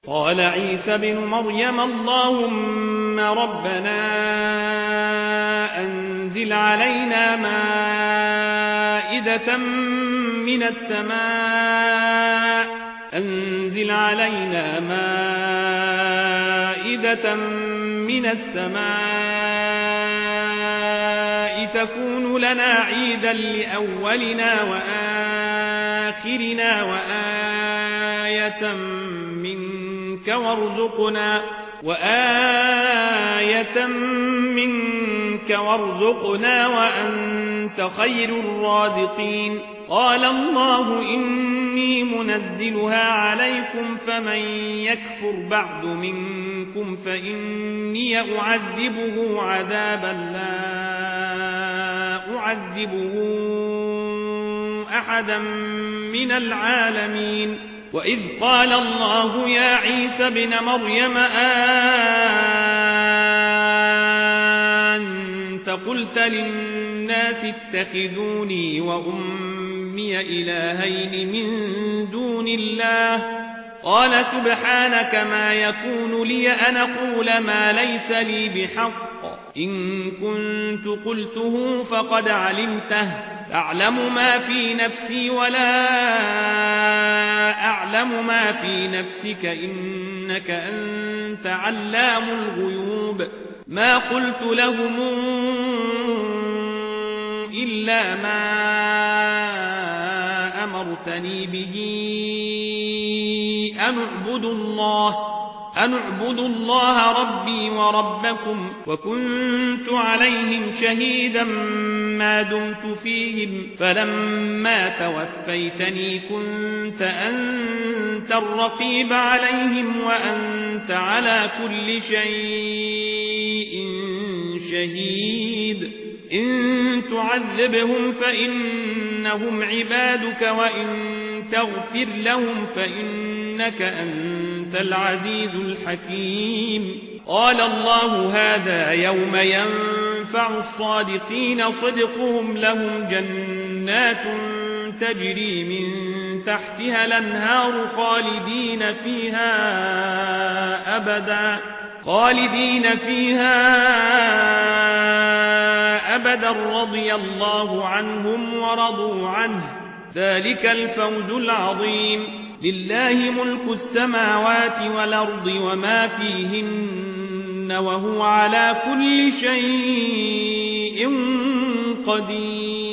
قال عيسى بن مريم اللهم ربنا أنزل علينا مائدة من السماء تكون لنا عيدا لأولنا وآخرنا وآية منك وارزقنا وأنت خير الرازقين قال الله إني منزلها عليكم فمن يكفر بعد منكم فإني أعذبه عذابا لا أعذبه أحدا من العالمين وإذ قال الله يا عيسى بن مريم أنت قلت للناس اتخذوني وأمي إلهين من دون الله قال سبحانك ما يكون لي أن أقول ما ليس لي بحق إن كنت قلته فقد علمته تعلم ما في نفسي ولا أعلم ما في نفسك إنك أنت علام الغيوب ما قلت لهم إلا ما أمرتني به أن اعبدوا الله ربي وربكم وكنت عليهم شهيدا ما دمت فيهم فلما توفيتني كنت أنت الرقيب عليهم وأنت على كل شيء شهيد إن تعذبهم فإنهم عبادك وإن تغفر لهم فإنك أنت العزيز الحكيم قال الله هذا يوم ينفع الصادقين صدقهم لهم جنات تجري من تحتها الأنهار خالدين فيها أبدا رضي الله عنهم ورضوا عنه ذلك الفوز العظيم لله ملك السماوات والأرض وما فيهن وهو على كل شيء قدير